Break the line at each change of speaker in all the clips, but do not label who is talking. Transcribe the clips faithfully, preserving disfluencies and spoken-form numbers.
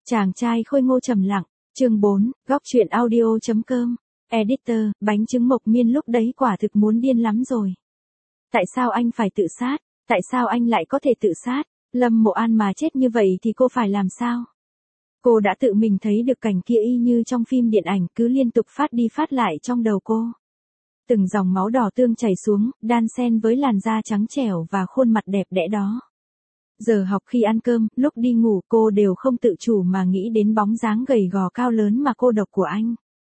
Chàng trai khôi ngô trầm lặng, chương bốn, góc truyện audio.com, editor, bánh trứng Mộc Miên lúc đấy quả thực muốn điên lắm rồi. Tại sao anh phải tự sát? Tại sao anh lại có thể tự sát? Lâm Mộ An mà chết như vậy thì cô phải làm sao? Cô đã tự mình thấy được cảnh kia y như trong phim điện ảnh cứ liên tục phát đi phát lại trong đầu cô. Từng dòng máu đỏ tương chảy xuống, đan xen với làn da trắng trẻo và khuôn mặt đẹp đẽ đó. Giờ học khi ăn cơm, lúc đi ngủ cô đều không tự chủ mà nghĩ đến bóng dáng gầy gò cao lớn mà cô độc của anh.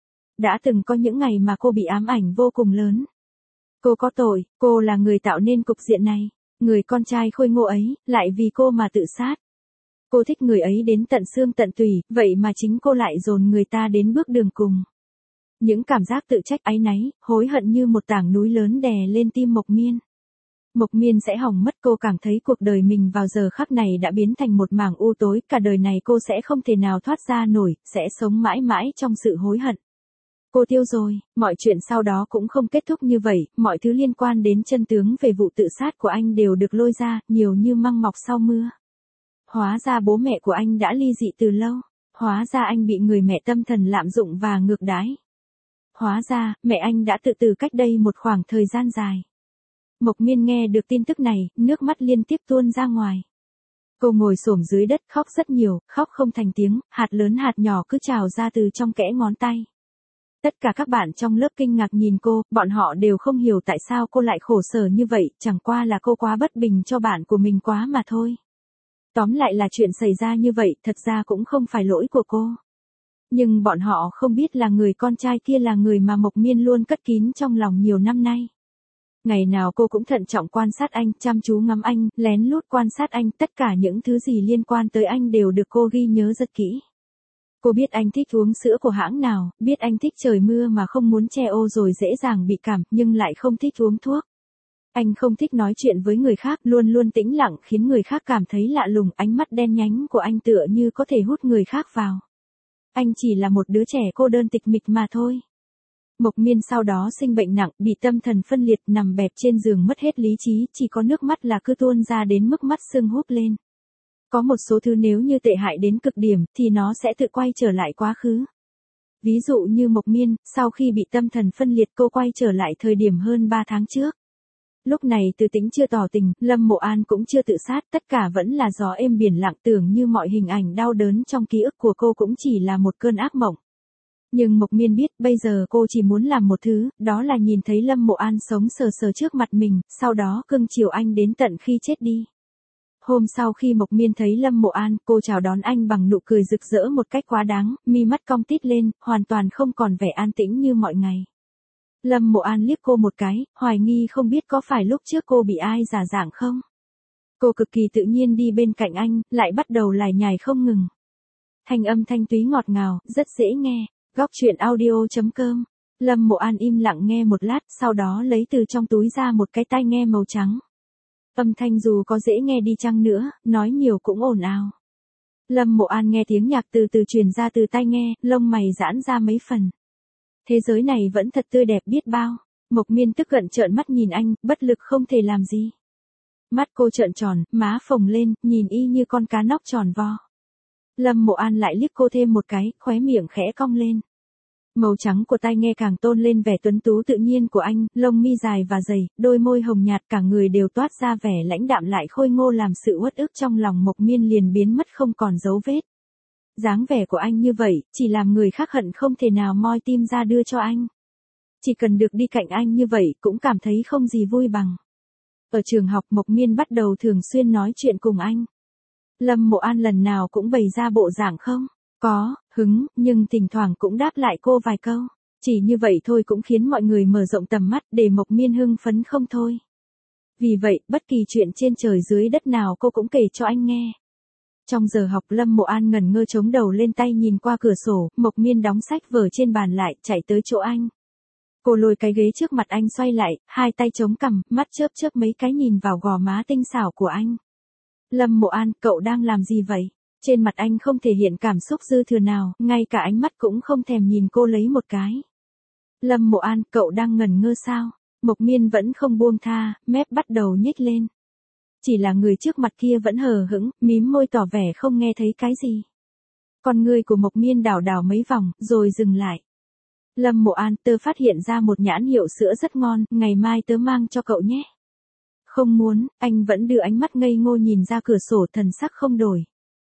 Đã từng có những ngày mà cô bị ám ảnh vô cùng lớn. Cô có tội, cô là người tạo nên cục diện này. Người con trai khôi ngô ấy, lại vì cô mà tự sát. Cô thích người ấy đến tận xương tận tủy, vậy mà chính cô lại dồn người ta đến bước đường cùng. Những cảm giác tự trách áy náy, hối hận như một tảng núi lớn đè lên tim Mộc Miên. Mộc Miên sẽ hỏng mất, cô cảm thấy cuộc đời mình vào giờ khắc này đã biến thành một mảng u tối, cả đời này cô sẽ không thể nào thoát ra nổi, sẽ sống mãi mãi trong sự hối hận. Cô tiêu rồi, mọi chuyện sau đó cũng không kết thúc như vậy, mọi thứ liên quan đến chân tướng về vụ tự sát của anh đều được lôi ra, nhiều như măng mọc sau mưa. Hóa ra bố mẹ của anh đã ly dị từ lâu, hóa ra anh bị người mẹ tâm thần lạm dụng và ngược đãi. Hóa ra, mẹ anh đã tự tử cách đây một khoảng thời gian dài. Mộc Miên nghe được tin tức này, nước mắt liên tiếp tuôn ra ngoài. Cô ngồi xổm dưới đất khóc rất nhiều, khóc không thành tiếng, hạt lớn hạt nhỏ cứ trào ra từ trong kẽ ngón tay. Tất cả các bạn trong lớp kinh ngạc nhìn cô, bọn họ đều không hiểu tại sao cô lại khổ sở như vậy, chẳng qua là cô quá bất bình cho bạn của mình quá mà thôi. Tóm lại là chuyện xảy ra như vậy, thật ra cũng không phải lỗi của cô. Nhưng bọn họ không biết là người con trai kia là người mà Mộc Miên luôn cất kín trong lòng nhiều năm nay. Ngày nào cô cũng thận trọng quan sát anh, chăm chú ngắm anh, lén lút quan sát anh, tất cả những thứ gì liên quan tới anh đều được cô ghi nhớ rất kỹ. Cô biết anh thích uống sữa của hãng nào, biết anh thích trời mưa mà không muốn che ô rồi dễ dàng bị cảm, nhưng lại không thích uống thuốc. Anh không thích nói chuyện với người khác, luôn luôn tĩnh lặng khiến người khác cảm thấy lạ lùng, ánh mắt đen nhánh của anh tựa như có thể hút người khác vào. Anh chỉ là một đứa trẻ cô đơn tịch mịch mà thôi. Mộc Miên sau đó sinh bệnh nặng, bị tâm thần phân liệt, nằm bẹp trên giường mất hết lý trí, chỉ có nước mắt là cứ tuôn ra đến mức mắt sưng húp lên. Có một số thứ nếu như tệ hại đến cực điểm, thì nó sẽ tự quay trở lại quá khứ. Ví dụ như Mộc Miên, sau khi bị tâm thần phân liệt cô quay trở lại thời điểm hơn ba tháng trước. Lúc này Từ Tĩnh chưa tỏ tình, Lâm Mộ An cũng chưa tự sát, tất cả vẫn là gió êm biển lặng, tưởng như mọi hình ảnh đau đớn trong ký ức của cô cũng chỉ là một cơn ác mộng. Nhưng Mộc Miên biết, bây giờ cô chỉ muốn làm một thứ, đó là nhìn thấy Lâm Mộ An sống sờ sờ trước mặt mình, sau đó cưng chiều anh đến tận khi chết đi. Hôm sau khi Mộc Miên thấy Lâm Mộ An, cô chào đón anh bằng nụ cười rực rỡ một cách quá đáng, mi mắt cong tít lên, hoàn toàn không còn vẻ an tĩnh như mọi ngày. Lâm Mộ An liếc cô một cái, hoài nghi không biết có phải lúc trước cô bị ai giả dạng không. Cô cực kỳ tự nhiên đi bên cạnh anh, lại bắt đầu lải nhải không ngừng. Thanh âm thanh túy ngọt ngào, rất dễ nghe. Góc truyện audio.com. Lâm Mộ An im lặng nghe một lát, sau đó lấy từ trong túi ra một cái tai nghe màu trắng. Âm thanh dù có dễ nghe đi chăng nữa, nói nhiều cũng ồn ào. Lâm Mộ An nghe tiếng nhạc từ từ truyền ra từ tai nghe, lông mày giãn ra mấy phần. Thế giới này vẫn thật tươi đẹp biết bao. Mộc Miên tức giận trợn mắt nhìn anh, bất lực không thể làm gì. Mắt cô trợn tròn, má phồng lên, nhìn y như con cá nóc tròn vo. Lâm Mộ An lại liếc cô thêm một cái, khóe miệng khẽ cong lên. Màu trắng của tai nghe càng tôn lên vẻ tuấn tú tự nhiên của anh, lông mi dài và dày, đôi môi hồng nhạt, cả người đều toát ra vẻ lãnh đạm lại khôi ngô làm sự uất ức trong lòng Mộc Miên liền biến mất không còn dấu vết. Dáng vẻ của anh như vậy, chỉ làm người khác hận không thể nào moi tim ra đưa cho anh. Chỉ cần được đi cạnh anh như vậy cũng cảm thấy không gì vui bằng. Ở trường học Mộc Miên bắt đầu thường xuyên nói chuyện cùng anh. Lâm Mộ An lần nào cũng bày ra bộ dạng không có hứng, nhưng thỉnh thoảng cũng đáp lại cô vài câu. Chỉ như vậy thôi cũng khiến mọi người mở rộng tầm mắt, để Mộc Miên hưng phấn không thôi. Vì vậy, bất kỳ chuyện trên trời dưới đất nào cô cũng kể cho anh nghe. Trong giờ học Lâm Mộ An ngẩn ngơ chống đầu lên tay nhìn qua cửa sổ, Mộc Miên đóng sách vở trên bàn lại, chạy tới chỗ anh. Cô lôi cái ghế trước mặt anh xoay lại, hai tay chống cằm, mắt chớp chớp mấy cái nhìn vào gò má tinh xảo của anh. Lâm Mộ An, cậu đang làm gì vậy? Trên mặt anh không thể hiện cảm xúc dư thừa nào, ngay cả ánh mắt cũng không thèm nhìn cô lấy một cái. Lâm Mộ An, cậu đang ngẩn ngơ sao? Mộc Miên vẫn không buông tha, mép bắt đầu nhếch lên. Chỉ là người trước mặt kia vẫn hờ hững, mím môi tỏ vẻ không nghe thấy cái gì. Con ngươi của Mộc Miên đảo đảo mấy vòng, rồi dừng lại. Lâm Mộ An, tớ phát hiện ra một nhãn hiệu sữa rất ngon, ngày mai tớ mang cho cậu nhé. Không muốn, anh vẫn đưa ánh mắt ngây ngô nhìn ra cửa sổ, thần sắc không đổi.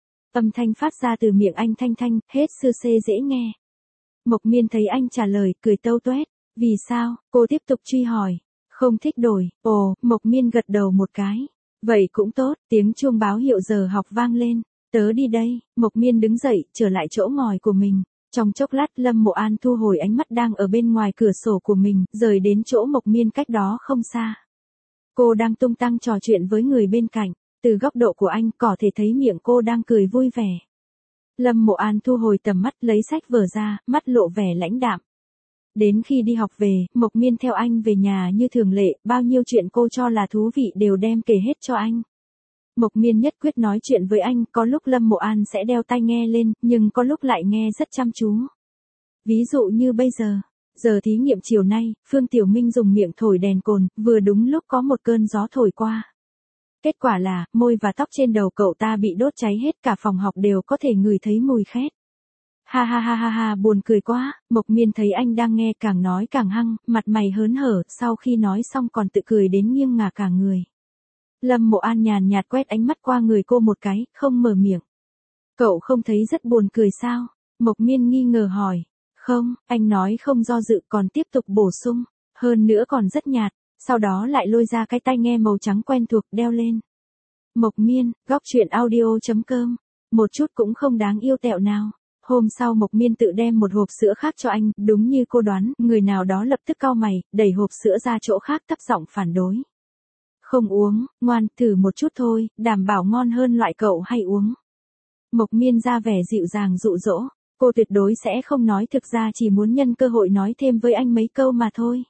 Âm thanh phát ra từ miệng anh thanh thanh, hết sư xê dễ nghe. Mộc Miên thấy anh trả lời, cười tâu tuét. Vì sao? Cô tiếp tục truy hỏi. Không thích đổi. Ồ, Mộc Miên gật đầu một cái. Vậy cũng tốt, tiếng chuông báo hiệu giờ học vang lên. Tớ đi đây. Mộc Miên đứng dậy, trở lại chỗ ngồi của mình. Trong chốc lát Lâm Mộ An thu hồi ánh mắt đang ở bên ngoài cửa sổ của mình, rời đến chỗ Mộc Miên cách đó không xa. Cô đang tung tăng trò chuyện với người bên cạnh. Từ góc độ của anh có thể thấy miệng cô đang cười vui vẻ. Lâm Mộ An thu hồi tầm mắt, lấy sách vở ra, mắt lộ vẻ lãnh đạm. Đến khi đi học về, Mộc Miên theo anh về nhà như thường lệ, bao nhiêu chuyện cô cho là thú vị đều đem kể hết cho anh. Mộc Miên nhất quyết nói chuyện với anh, có lúc Lâm Mộ An sẽ đeo tai nghe lên, nhưng có lúc lại nghe rất chăm chú. Ví dụ như bây giờ, giờ thí nghiệm chiều nay, Phương Tiểu Minh dùng miệng thổi đèn cồn, vừa đúng lúc có một cơn gió thổi qua. Kết quả là, môi và tóc trên đầu cậu ta bị đốt cháy hết, cả phòng học đều có thể ngửi thấy mùi khét. Ha ha ha ha ha, buồn cười quá. Mộc Miên thấy anh đang nghe càng nói càng hăng, mặt mày hớn hở, sau khi nói xong còn tự cười đến nghiêng ngả cả người. Lâm Mộ An nhàn nhạt quét ánh mắt qua người cô một cái, không mở miệng. Cậu không thấy rất buồn cười sao? Mộc Miên nghi ngờ hỏi. Không, anh nói không do dự còn tiếp tục bổ sung. Hơn nữa còn rất nhạt, sau đó lại lôi ra cái tai nghe màu trắng quen thuộc đeo lên. Mộc Miên, góc truyện audio chấm com. Một chút cũng không đáng yêu tẹo nào. Hôm sau Mộc Miên tự đem một hộp sữa khác cho anh, đúng như cô đoán, người nào đó lập tức cau mày, đẩy hộp sữa ra chỗ khác thấp giọng phản đối. Không uống, ngoan, thử một chút thôi, đảm bảo ngon hơn loại cậu hay uống. Mộc Miên ra vẻ dịu dàng dụ dỗ, cô tuyệt đối sẽ không nói, thực ra chỉ muốn nhân cơ hội nói thêm với anh mấy câu mà thôi.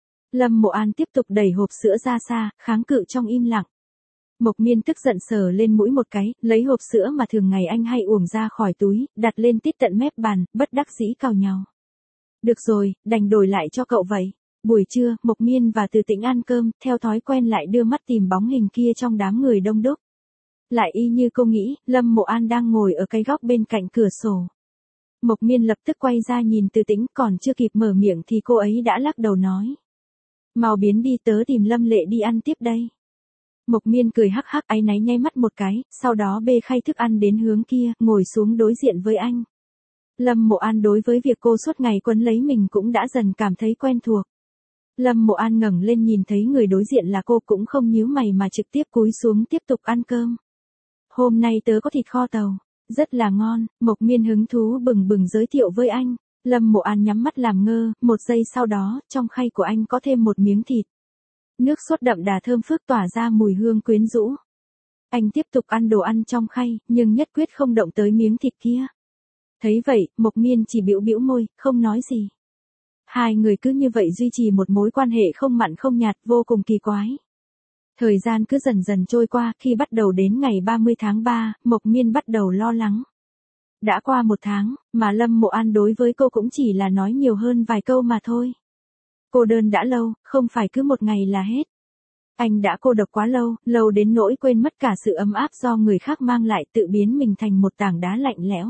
Lâm Mộ An tiếp tục đẩy hộp sữa ra xa, kháng cự trong im lặng. Mộc Miên tức giận sờ lên mũi một cái, lấy hộp sữa mà thường ngày anh hay uống ra khỏi túi, đặt lên tít tận mép bàn, bất đắc dĩ cào nhàu. Được rồi, đành đổi lại cho cậu vậy. Buổi trưa, Mộc Miên và Từ Tĩnh ăn cơm, theo thói quen lại đưa mắt tìm bóng hình kia trong đám người đông đúc. Lại y như cô nghĩ, Lâm Mộ An đang ngồi ở cái góc bên cạnh cửa sổ. Mộc Miên lập tức quay ra nhìn Từ Tĩnh, còn chưa kịp mở miệng thì cô ấy đã lắc đầu nói. Mau biến đi, tớ tìm Lâm Lệ đi ăn tiếp đây. Mộc Miên cười hắc hắc, áy náy nháy mắt một cái, sau đó bê khay thức ăn đến hướng kia, ngồi xuống đối diện với anh. Lâm Mộ An đối với việc cô suốt ngày quấn lấy mình cũng đã dần cảm thấy quen thuộc. Lâm Mộ An ngẩng lên nhìn thấy người đối diện là cô cũng không nhíu mày mà trực tiếp cúi xuống tiếp tục ăn cơm. Hôm nay tớ có thịt kho tàu, rất là ngon, Mộc Miên hứng thú bừng bừng giới thiệu với anh. Lâm Mộ An nhắm mắt làm ngơ, một giây sau đó, trong khay của anh có thêm một miếng thịt. Nước sốt đậm đà thơm phức tỏa ra mùi hương quyến rũ. Anh tiếp tục ăn đồ ăn trong khay, nhưng nhất quyết không động tới miếng thịt kia. Thấy vậy, Mộc Miên chỉ bĩu bĩu môi, không nói gì. Hai người cứ như vậy duy trì một mối quan hệ không mặn không nhạt, vô cùng kỳ quái. Thời gian cứ dần dần trôi qua, khi bắt đầu đến ngày ba mươi tháng ba, Mộc Miên bắt đầu lo lắng. Đã qua một tháng, mà Lâm Mộ An đối với cô cũng chỉ là nói nhiều hơn vài câu mà thôi. Cô đơn đã lâu, không phải cứ một ngày là hết. Anh đã cô độc quá lâu, lâu đến nỗi quên mất cả sự ấm áp do người khác mang lại, tự biến mình thành một tảng đá lạnh lẽo.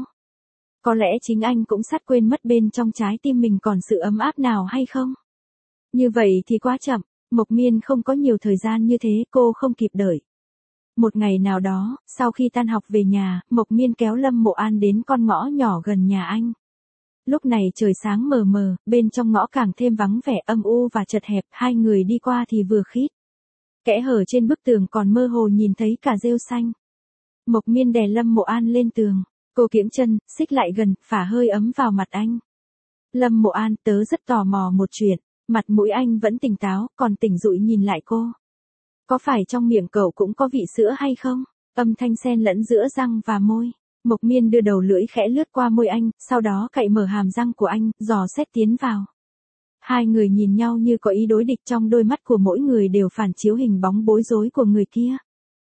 Có lẽ chính anh cũng sắp quên mất bên trong trái tim mình còn sự ấm áp nào hay không? Như vậy thì quá chậm, Mộc Miên không có nhiều thời gian như thế, cô không kịp đợi. Một ngày nào đó, sau khi tan học về nhà, Mộc Miên kéo Lâm Mộ An đến con ngõ nhỏ gần nhà anh. Lúc này trời sáng mờ mờ, bên trong ngõ càng thêm vắng vẻ, âm u và chật hẹp, hai người đi qua thì vừa khít. Kẽ hở trên bức tường còn mơ hồ nhìn thấy cả rêu xanh. Mộc Miên đè Lâm Mộ An lên tường, cô kiễng chân, xích lại gần, phả hơi ấm vào mặt anh. Lâm Mộ An, tớ rất tò mò một chuyện, mặt mũi anh vẫn tỉnh táo, còn tỉnh dụi nhìn lại cô. Có phải trong miệng cậu cũng có vị sữa hay không? Âm thanh xen lẫn giữa răng và môi. Mộc Miên đưa đầu lưỡi khẽ lướt qua môi anh, sau đó cạy mở hàm răng của anh, dò xét tiến vào. Hai người nhìn nhau như có ý đối địch, trong đôi mắt của mỗi người đều phản chiếu hình bóng bối rối của người kia.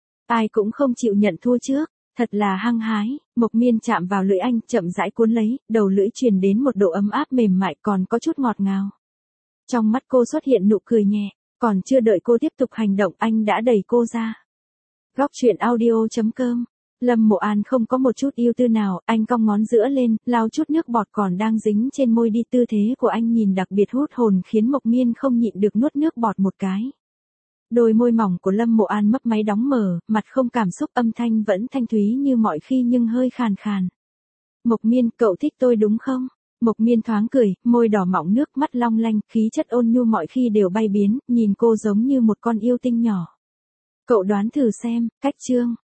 Ai cũng không chịu nhận thua trước, thật là hăng hái. Mộc Miên chạm vào lưỡi anh, chậm rãi cuốn lấy, đầu lưỡi truyền đến một độ ấm áp mềm mại, còn có chút ngọt ngào. Trong mắt cô xuất hiện nụ cười nhẹ, còn chưa đợi cô tiếp tục hành động anh đã đẩy cô ra. Góc truyện audio chấm com Lâm Mộ An không có một chút yêu tư nào, anh cong ngón giữa lên, lau chút nước bọt còn đang dính trên môi đi, tư thế của anh nhìn đặc biệt hút hồn khiến Mộc Miên không nhịn được nuốt nước bọt một cái. Đôi môi mỏng của Lâm Mộ An mấp máy đóng mở, mặt không cảm xúc, âm thanh vẫn thanh thúy như mọi khi nhưng hơi khàn khàn. Mộc Miên, cậu thích tôi đúng không? Mộc Miên thoáng cười, môi đỏ mọng nước, mắt long lanh, khí chất ôn nhu mọi khi đều bay biến, nhìn cô giống như một con yêu tinh nhỏ. Cậu đoán thử xem, cách chương.